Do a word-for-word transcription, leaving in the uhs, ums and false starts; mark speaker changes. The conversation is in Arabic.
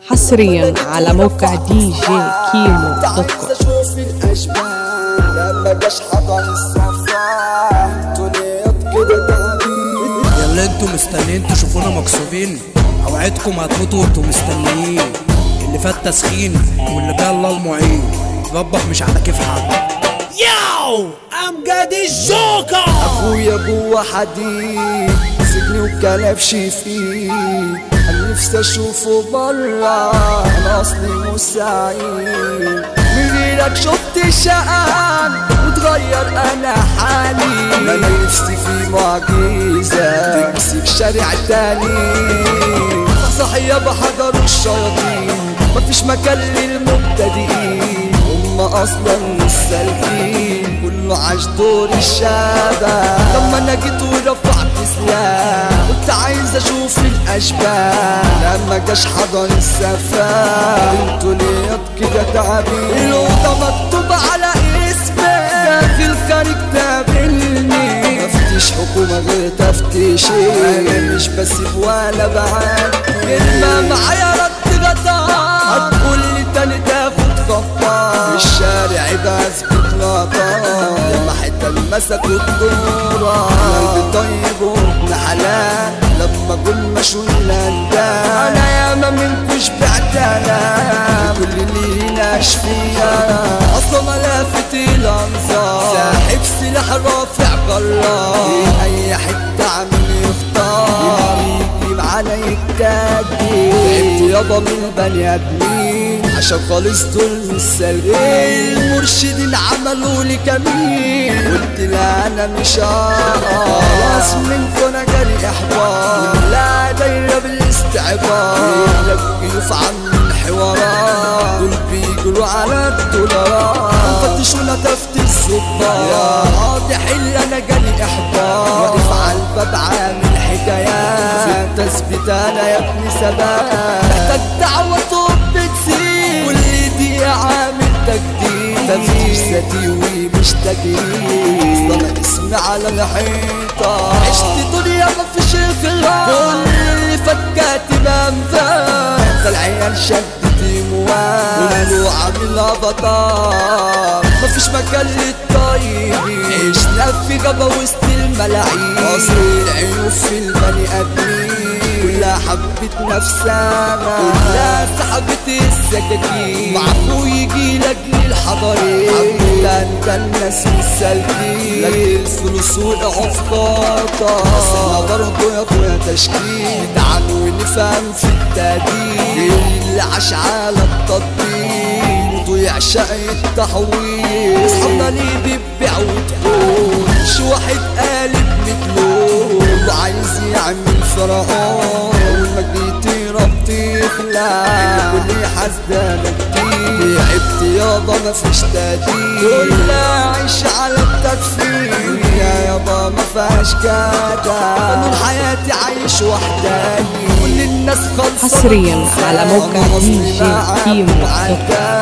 Speaker 1: حصريا على موقع دي جي كيمو دوت كوم.
Speaker 2: اشوف الاشبال لما جاش حضن الصفاح طلعت كده تعبين.
Speaker 3: يلا انتوا مستنيين تشوفونا مكسوبين، اوعدكم هتموتوا وانتوا مستنيين. اللي فات تسخين واللي جاي الله المعين، ربك مش على كيف حد. ياو امجد الجوكر
Speaker 2: اخويا جوا حديد سجن وكلبش فيه، انا نفسي اشوفه برا انا اصلي مساعين. من غيرك شفت شقان وتغير انا حالي، ما انا نفسي في معجزة تمسك شارع تاني. صحيح بحضر الشياطين مفيش مكان للمبتدئين، هما اصلا مش سالكين كله عاش دور الشباب. لما انا جيت ورفعت سلاح كنت عايز اشوف الاشباه، لما جاش حضن السفاح انتوا ليه كده تعبين. الاوضه مكتوب على اسمي في الخارج تقابلني، مفتيش حكومه غير تفتيشي، انا مش بسيب ولا بعدي. كلمه معايا رد غطا هتقول لي تاني تاخد خطا، في الشارع بثبت لقطة لما حتى المسك والدورة. قلبي طيب وابن حلال لما اقول مشوا الاندال، انا ياما منكو شبعت انا كل اللي يناش فيا اصلا ملافت الانظار. ساحب سلاح رافع قرار اي حتة عامل يختار يجيب علي التاجي. تعبت يابا من بني ادمين عشان خالص دول مش سالكين، المرشدين عملوا لي كمين قلت لا انا مش هقع. خلاص منكم انا جالي احباط لا دايره بالاستعباط، لك عن الحوارات دول بيجروا على الدولارات، فتشونا تفتش الصباط يا قاضي حل انا جالي احباط. واقف على الباب عامل حكايات في التثبيت انا يا ابني ثبات، محتاج دعوه طب بتسيب كل دي عامل تجديد. تفتيش ذاتي ومش تجريد اصلا اسمي على الحيطه، عشت دنيا مفيش خلاف كل اللي فات كاتب انفاس. العيال شدت موال كله عامل افاتار، مفيش مكان للطيبين عشنا في غابه وسط الملاعين. قصر العيوب في البني ادمين كلها حبت نفسها، كلها سحبت السكاكين مع اخوي يجي لاجل الحضارين. حبيت انت الناس السالكين لكن الفلوس وقعوا في خطا، بس احنا برضه يا اخويا تشكيل تعال ونفهم في التقدير اللي عاش على التطبيق وضيع شقي التحويل. اصحابنا ليه بيبيع وتقول مش واحد قالب مثله كله عايز يعمل فرعون، اول ما جيت ربط يخلع كل حاسدانك كتير. تعبت يابا مفيش تقدير كلها عيش على التكفير يا يابا مفيهاش كده، قانون حياتي عايش وحداني كل الناس خلصانة.
Speaker 1: حصريا على موقع دي جي كيمو دوت كوم.